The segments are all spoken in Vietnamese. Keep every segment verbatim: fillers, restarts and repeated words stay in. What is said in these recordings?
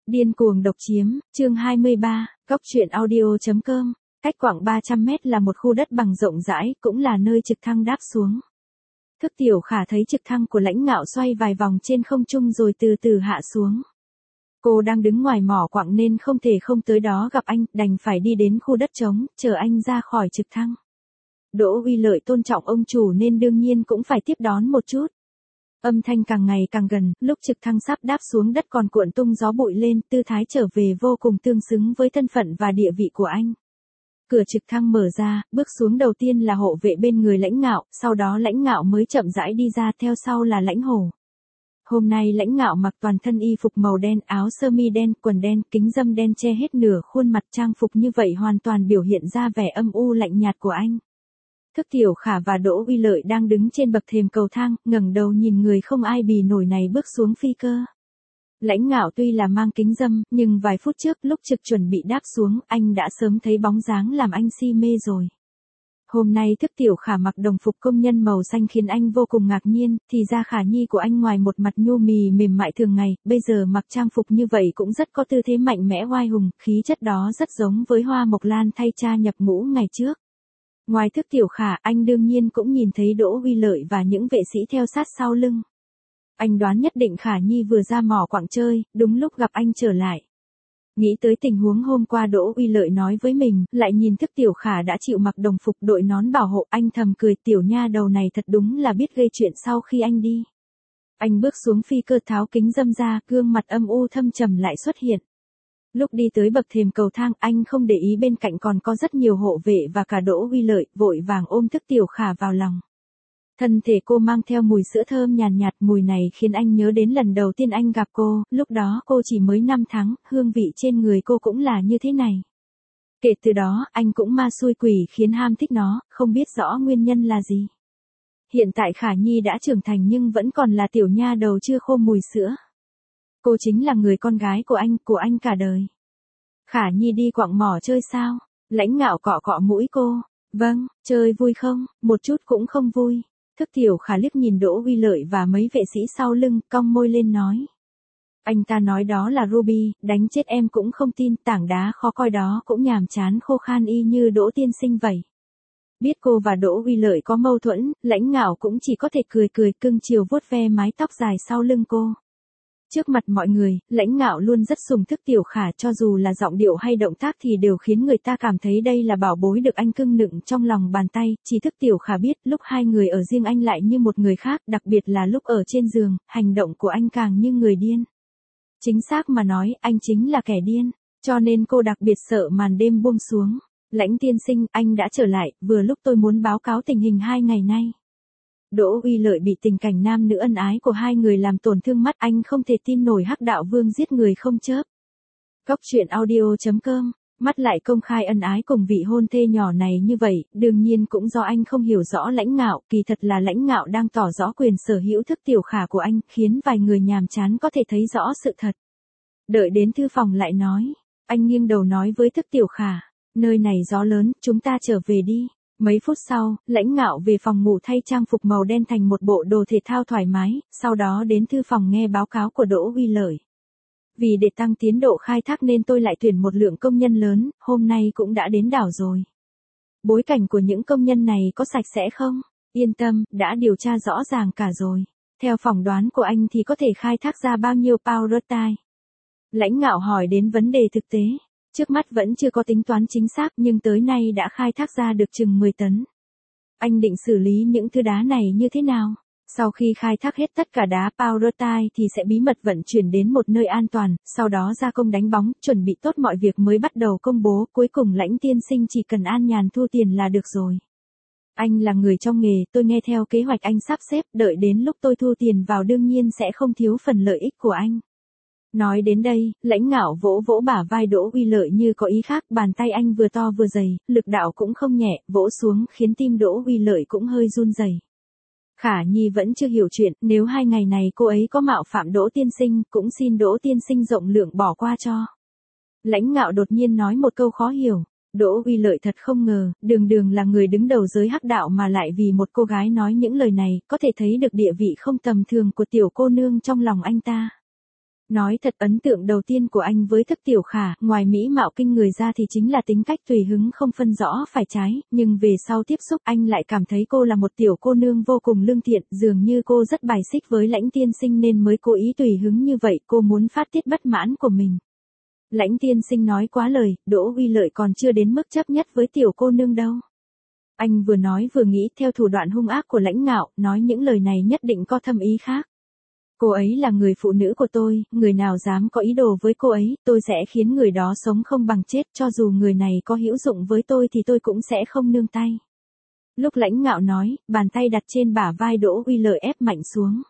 Điên cuồng độc chiếm, chương hai mươi ba, góc truyện audio.com, cách khoảng ba trăm mét là một khu đất bằng rộng rãi, cũng là nơi trực thăng đáp xuống. Thức Tiểu Khả thấy trực thăng của Lãnh Ngạo xoay vài vòng trên không trung rồi từ từ hạ xuống. Cô đang đứng ngoài mỏ quặng nên không thể không tới đó gặp anh, đành phải đi đến khu đất trống, chờ anh ra khỏi trực thăng. Đỗ Uy Lợi tôn trọng ông chủ nên đương nhiên cũng phải tiếp đón một chút. Âm thanh càng ngày càng gần, lúc trực thăng sắp đáp xuống đất còn cuộn tung gió bụi lên, tư thái trở về vô cùng tương xứng với thân phận và địa vị của anh. Cửa trực thăng mở ra, bước xuống đầu tiên là hộ vệ bên người Lãnh Ngạo, sau đó Lãnh Ngạo mới chậm rãi đi ra, theo sau là Lãnh Hổ. Hôm nay Lãnh Ngạo mặc toàn thân y phục màu đen, áo sơ mi đen, quần đen, kính râm đen che hết nửa khuôn mặt, trang phục như vậy hoàn toàn biểu hiện ra vẻ âm u lạnh nhạt của anh. Thức Tiểu Khả và Đỗ Uy Lợi đang đứng trên bậc thềm cầu thang, ngẩng đầu nhìn người không ai bì nổi này bước xuống phi cơ. Lãnh Ngạo tuy là mang kính râm, nhưng vài phút trước lúc trực chuẩn bị đáp xuống, anh đã sớm thấy bóng dáng làm anh si mê rồi. Hôm nay Thức Tiểu Khả mặc đồng phục công nhân màu xanh khiến anh vô cùng ngạc nhiên, thì ra Khả Nhi của anh ngoài một mặt nhu mì mềm mại thường ngày, bây giờ mặc trang phục như vậy cũng rất có tư thế mạnh mẽ oai hùng, khí chất đó rất giống với Hoa Mộc Lan thay cha nhập ngũ ngày trước. Ngoài Thức Tiểu Khả, anh đương nhiên cũng nhìn thấy Đỗ Uy Lợi và những vệ sĩ theo sát sau lưng. Anh đoán nhất định Khả Nhi vừa ra mỏ quặng chơi, đúng lúc gặp anh trở lại. Nghĩ tới tình huống hôm qua Đỗ Uy Lợi nói với mình, lại nhìn Thức Tiểu Khả đã chịu mặc đồng phục đội nón bảo hộ, anh thầm cười, tiểu nha đầu này thật đúng là biết gây chuyện sau khi anh đi. Anh bước xuống phi cơ tháo kính râm ra, gương mặt âm u thâm trầm lại xuất hiện. Lúc đi tới bậc thềm cầu thang, anh không để ý bên cạnh còn có rất nhiều hộ vệ và cả Đỗ Uy Lợi, vội vàng ôm Thức Tiểu Khả vào lòng. Thân thể cô mang theo mùi sữa thơm nhàn nhạt, nhạt, mùi này khiến anh nhớ đến lần đầu tiên anh gặp cô, lúc đó cô chỉ mới năm tháng, hương vị trên người cô cũng là như thế này. Kể từ đó, anh cũng ma xui quỷ khiến ham thích nó, không biết rõ nguyên nhân là gì. Hiện tại Khả Nhi đã trưởng thành nhưng vẫn còn là tiểu nha đầu chưa khô mùi sữa. Cô chính là người con gái của anh, của anh cả đời. Khả Nhi đi quặng mỏ chơi sao? Lãnh Ngạo cọ cọ mũi cô. Vâng, chơi vui không? Một chút cũng không vui. Thức Tiểu Khả liếc nhìn Đỗ Uy Lợi và mấy vệ sĩ sau lưng, cong môi lên nói. Anh ta nói đó là Ruby, đánh chết em cũng không tin, tảng đá khó coi đó cũng nhàm chán khô khan y như Đỗ tiên sinh vậy. Biết cô và Đỗ Uy Lợi có mâu thuẫn, Lãnh Ngạo cũng chỉ có thể cười cười cưng chiều vuốt ve mái tóc dài sau lưng cô. Trước mặt mọi người, Lãnh Ngạo luôn rất sùng Thức Tiểu Khả, cho dù là giọng điệu hay động tác thì đều khiến người ta cảm thấy đây là bảo bối được anh cưng nựng trong lòng bàn tay, chỉ Thức Tiểu Khả biết lúc hai người ở riêng anh lại như một người khác, đặc biệt là lúc ở trên giường, hành động của anh càng như người điên. Chính xác mà nói, anh chính là kẻ điên, cho nên cô đặc biệt sợ màn đêm buông xuống. Lãnh tiên sinh, anh đã trở lại, vừa lúc tôi muốn báo cáo tình hình hai ngày nay. Đỗ Uy Lợi bị tình cảnh nam nữ ân ái của hai người làm tổn thương mắt, anh không thể tin nổi Hắc Đạo Vương giết người không chớp. Góc truyện audio.com, mắt lại công khai ân ái cùng vị hôn thê nhỏ này như vậy, đương nhiên cũng do anh không hiểu rõ Lãnh Ngạo, kỳ thật là Lãnh Ngạo đang tỏ rõ quyền sở hữu Thức Tiểu Khả của anh, khiến vài người nhàm chán có thể thấy rõ sự thật. Đợi đến thư phòng lại nói, anh nghiêng đầu nói với Thức Tiểu Khả, nơi này gió lớn, chúng ta trở về đi. Mấy phút sau, Lãnh Ngạo về phòng ngủ thay trang phục màu đen thành một bộ đồ thể thao thoải mái, sau đó đến thư phòng nghe báo cáo của Đỗ Uy Lợi. Vì để tăng tiến độ khai thác nên tôi lại tuyển một lượng công nhân lớn, hôm nay cũng đã đến đảo rồi. Bối cảnh của những công nhân này có sạch sẽ không? Yên tâm, đã điều tra rõ ràng cả rồi. Theo phỏng đoán của anh thì có thể khai thác ra bao nhiêu power time? Lãnh Ngạo hỏi đến vấn đề thực tế. Trước mắt vẫn chưa có tính toán chính xác nhưng tới nay đã khai thác ra được chừng mười tấn. Anh định xử lý những thứ đá này như thế nào? Sau khi khai thác hết tất cả đá Powderite thì sẽ bí mật vận chuyển đến một nơi an toàn, sau đó gia công đánh bóng, chuẩn bị tốt mọi việc mới bắt đầu công bố, cuối cùng Lãnh tiên sinh chỉ cần an nhàn thu tiền là được rồi. Anh là người trong nghề, tôi nghe theo kế hoạch anh sắp xếp, đợi đến lúc tôi thu tiền vào đương nhiên sẽ không thiếu phần lợi ích của anh. Nói đến đây, Lãnh Ngạo vỗ vỗ bả vai Đỗ Uy Lợi như có ý khác, bàn tay anh vừa to vừa dày, lực đạo cũng không nhẹ, vỗ xuống khiến tim Đỗ Uy Lợi cũng hơi run rẩy. Khả Nhi vẫn chưa hiểu chuyện, nếu hai ngày này cô ấy có mạo phạm Đỗ tiên sinh, cũng xin Đỗ tiên sinh rộng lượng bỏ qua cho. Lãnh Ngạo đột nhiên nói một câu khó hiểu, Đỗ Uy Lợi thật không ngờ, đường đường là người đứng đầu giới Hắc Đạo mà lại vì một cô gái nói những lời này, có thể thấy được địa vị không tầm thường của tiểu cô nương trong lòng anh ta. Nói thật ấn tượng đầu tiên của anh với Thức Tiểu Khả, ngoài mỹ mạo kinh người ra thì chính là tính cách tùy hứng không phân rõ phải trái, nhưng về sau tiếp xúc anh lại cảm thấy cô là một tiểu cô nương vô cùng lương thiện, dường như cô rất bài xích với Lãnh tiên sinh nên mới cố ý tùy hứng như vậy, cô muốn phát tiết bất mãn của mình. Lãnh tiên sinh nói quá lời, Đỗ Uy Lợi còn chưa đến mức chấp nhất với tiểu cô nương đâu. Anh vừa nói vừa nghĩ theo thủ đoạn hung ác của Lãnh Ngạo, nói những lời này nhất định có thâm ý khác. Cô ấy là người phụ nữ của tôi, người nào dám có ý đồ với cô ấy, tôi sẽ khiến người đó sống không bằng chết, cho dù người này có hữu dụng với tôi thì tôi cũng sẽ không nương tay. Lúc Lãnh Ngạo nói, bàn tay đặt trên bả vai Đỗ Uy Lợi ép mạnh xuống.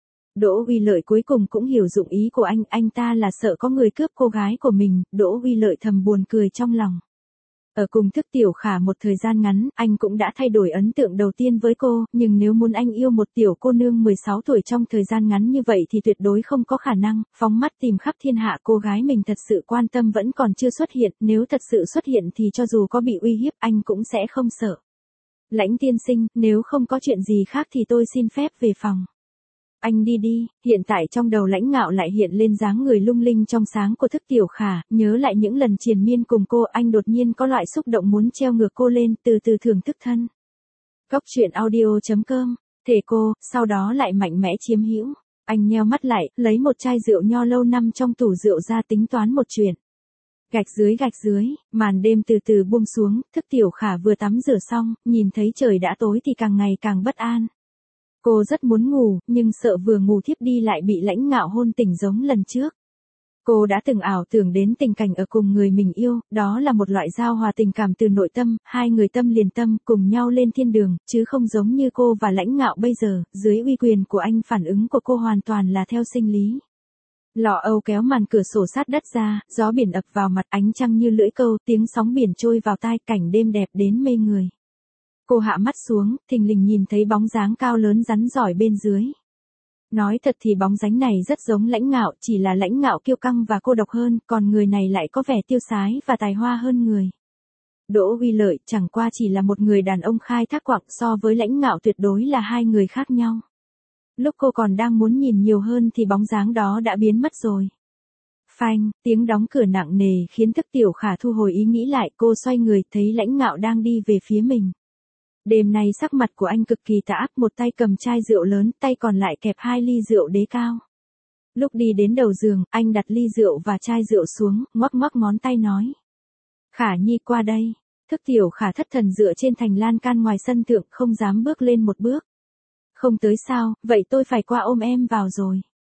Đỗ Uy Lợi cuối cùng cũng hiểu dụng ý của anh, anh ta là sợ có người cướp cô gái của mình, Đỗ Uy Lợi thầm buồn cười trong lòng. Ở cùng Thức Tiểu Khả một thời gian ngắn, anh cũng đã thay đổi ấn tượng đầu tiên với cô, nhưng nếu muốn anh yêu một tiểu cô nương mười sáu tuổi trong thời gian ngắn như vậy thì tuyệt đối không có khả năng, phóng mắt tìm khắp thiên hạ cô gái mình thật sự quan tâm vẫn còn chưa xuất hiện, nếu thật sự xuất hiện thì cho dù có bị uy hiếp anh cũng sẽ không sợ. Lãnh tiên sinh, nếu không có chuyện gì khác thì tôi xin phép về phòng. Anh đi đi, hiện tại trong đầu Lãnh Ngạo lại hiện lên dáng người lung linh trong sáng của Thức Tiểu Khả, nhớ lại những lần triền miên cùng cô, anh đột nhiên có loại xúc động muốn treo ngược cô lên, từ từ thưởng thức thân. Cốc truyện audio chấm com, thể cô, sau đó lại mạnh mẽ chiếm hữu. Anh nheo mắt lại, lấy một chai rượu nho lâu năm trong tủ rượu ra tính toán một chuyện. Gạch dưới gạch dưới, màn đêm từ từ buông xuống, Thức Tiểu Khả vừa tắm rửa xong, nhìn thấy trời đã tối thì càng ngày càng bất an. Cô rất muốn ngủ, nhưng sợ vừa ngủ thiếp đi lại bị Lãnh Ngạo hôn tỉnh giống lần trước. Cô đã từng ảo tưởng đến tình cảnh ở cùng người mình yêu, đó là một loại giao hòa tình cảm từ nội tâm, hai người tâm liền tâm, cùng nhau lên thiên đường, chứ không giống như cô và Lãnh Ngạo bây giờ, dưới uy quyền của anh phản ứng của cô hoàn toàn là theo sinh lý. Lọ Âu kéo màn cửa sổ sát đất ra, gió biển ập vào mặt, ánh trăng như lưỡi câu, tiếng sóng biển trôi vào tai, cảnh đêm đẹp đến mê người. Cô hạ mắt xuống, thình lình nhìn thấy bóng dáng cao lớn rắn giỏi bên dưới. Nói thật thì bóng dáng này rất giống Lãnh Ngạo, chỉ là Lãnh Ngạo kiêu căng và cô độc hơn, còn người này lại có vẻ tiêu sái và tài hoa hơn người. Đỗ Uy Lợi chẳng qua chỉ là một người đàn ông khai thác quặng, so với Lãnh Ngạo tuyệt đối là hai người khác nhau. Lúc cô còn đang muốn nhìn nhiều hơn thì bóng dáng đó đã biến mất rồi. Phanh, tiếng đóng cửa nặng nề khiến Thức Tiểu Khả thu hồi ý nghĩ lại, cô xoay người thấy Lãnh Ngạo đang đi về phía mình. Đêm nay sắc mặt của anh cực kỳ tà ác, một tay cầm chai rượu lớn, tay còn lại kẹp hai ly rượu đế cao. Lúc đi đến đầu giường, anh đặt ly rượu và chai rượu xuống, ngoắc ngoắc ngón tay nói. Khả Nhi qua đây. Thức Tiểu Khả thất thần dựa trên thành lan can ngoài sân thượng, không dám bước lên một bước. Không tới sao, vậy tôi phải qua ôm em vào rồi.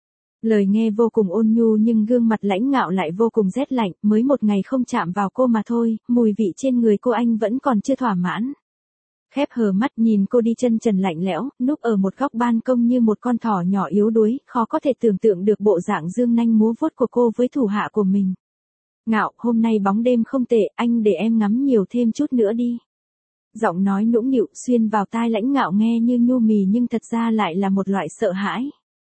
Lời nghe vô cùng ôn nhu nhưng gương mặt Lãnh Ngạo lại vô cùng rét lạnh, mới một ngày không chạm vào cô mà thôi, mùi vị trên người cô anh vẫn còn chưa thỏa mãn. Khép hờ mắt nhìn cô đi chân trần lạnh lẽo, núp ở một góc ban công như một con thỏ nhỏ yếu đuối, khó có thể tưởng tượng được bộ dạng dương nanh múa vuốt của cô với thủ hạ của mình. Ngạo, hôm nay bóng đêm không tệ, anh để em ngắm nhiều thêm chút nữa đi. Giọng nói nũng nịu xuyên vào tai Lãnh Ngạo nghe như nhu mì nhưng thật ra lại là một loại sợ hãi.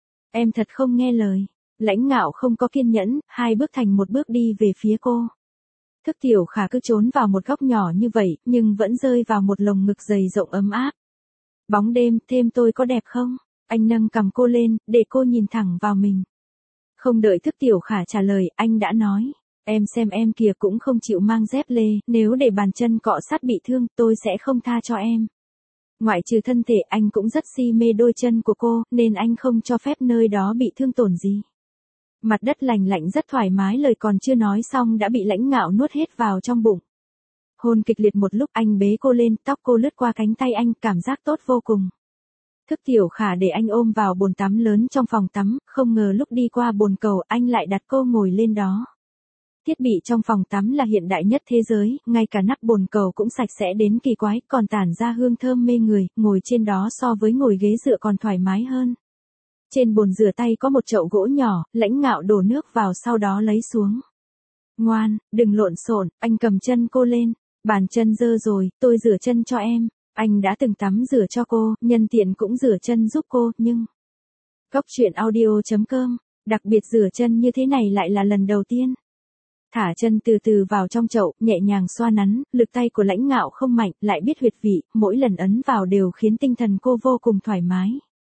Em thật không nghe lời. Lãnh Ngạo không có kiên nhẫn, hai bước thành một bước đi về phía cô. Thức Tiểu Khả cứ trốn vào một góc nhỏ như vậy, nhưng vẫn rơi vào một lồng ngực dày rộng ấm áp. Bóng đêm, thêm tôi có đẹp không? Anh nâng cằm cô lên, để cô nhìn thẳng vào mình. Không đợi Thức Tiểu Khả trả lời, anh đã nói. Em xem em kìa cũng không chịu mang dép lê, nếu để bàn chân cọ sát bị thương, tôi sẽ không tha cho em. Ngoại trừ thân thể, anh cũng rất si mê đôi chân của cô, nên anh không cho phép nơi đó bị thương tổn gì. Mặt đất lành lạnh rất thoải mái, lời còn chưa nói xong đã bị Lãnh Ngạo nuốt hết vào trong bụng. Hôn kịch liệt một lúc, anh bế cô lên, tóc cô lướt qua cánh tay anh, cảm giác tốt vô cùng. Thức Tiểu Khả để anh ôm vào bồn tắm lớn trong phòng tắm, không ngờ lúc đi qua bồn cầu anh lại đặt cô ngồi lên đó. Thiết bị trong phòng tắm là hiện đại nhất thế giới, ngay cả nắp bồn cầu cũng sạch sẽ đến kỳ quái, còn tản ra hương thơm mê người, ngồi trên đó so với ngồi ghế dựa còn thoải mái hơn. Trên bồn rửa tay có một chậu gỗ nhỏ, Lãnh Ngạo đổ nước vào sau đó lấy xuống. Ngoan, đừng lộn xộn, anh cầm chân cô lên, bàn chân dơ rồi, tôi rửa chân cho em. Anh đã từng tắm rửa cho cô, nhân tiện cũng rửa chân giúp cô, nhưng... Cốc truyện audio chấm com, đặc biệt rửa chân như thế này lại là lần đầu tiên. Thả chân từ từ vào trong chậu, nhẹ nhàng xoa nắn, lực tay của Lãnh Ngạo không mạnh, lại biết huyệt vị, mỗi lần ấn vào đều khiến tinh thần cô vô cùng thoải mái.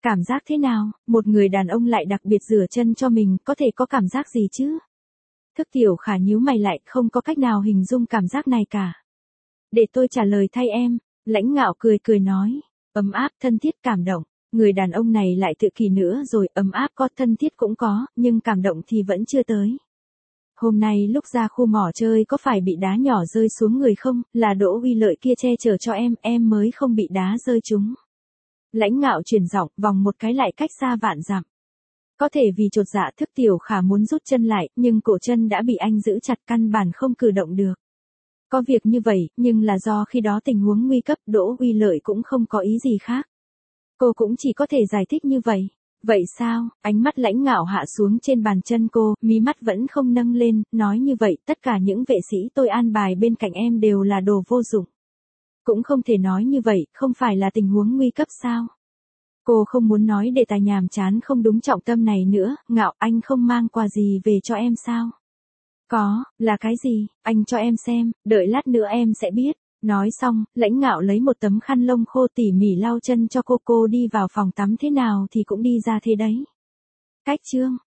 Cảm giác thế nào, một người đàn ông lại đặc biệt rửa chân cho mình, có thể có cảm giác gì chứ? Thức Tiểu Khả nhíu mày lại, không có cách nào hình dung cảm giác này cả. Để tôi trả lời thay em, Lãnh Ngạo cười cười nói, ấm áp, thân thiết, cảm động. Người đàn ông này lại tự kỷ nữa rồi, ấm áp có, thân thiết cũng có, nhưng cảm động thì vẫn chưa tới. Hôm nay lúc ra khu mỏ chơi có phải bị đá nhỏ rơi xuống người không, là Đỗ Uy Lợi kia che chở cho em, em mới không bị đá rơi trúng. Lãnh Ngạo chuyển giọng, vòng một cái lại cách xa vạn dặm. Có thể vì chột dạ, Thức Tiểu Khả muốn rút chân lại, nhưng cổ chân đã bị anh giữ chặt, căn bản không cử động được. Có việc như vậy, nhưng là do khi đó tình huống nguy cấp, Đỗ Uy Lợi cũng không có ý gì khác. Cô cũng chỉ có thể giải thích như vậy. Vậy sao? Ánh mắt Lãnh Ngạo hạ xuống trên bàn chân cô, mí mắt vẫn không nâng lên, nói như vậy, tất cả những vệ sĩ tôi an bài bên cạnh em đều là đồ vô dụng. Cũng không thể nói như vậy, không phải là tình huống nguy cấp sao? Cô không muốn nói đề tài nhàm chán không đúng trọng tâm này nữa. Ngạo, anh không mang quà gì về cho em sao? Có, là cái gì, anh cho em xem, đợi lát nữa em sẽ biết. Nói xong, Lãnh Ngạo lấy một tấm khăn lông khô tỉ mỉ lau chân cho cô. Cô đi vào phòng tắm thế nào thì cũng đi ra thế đấy. Cách chương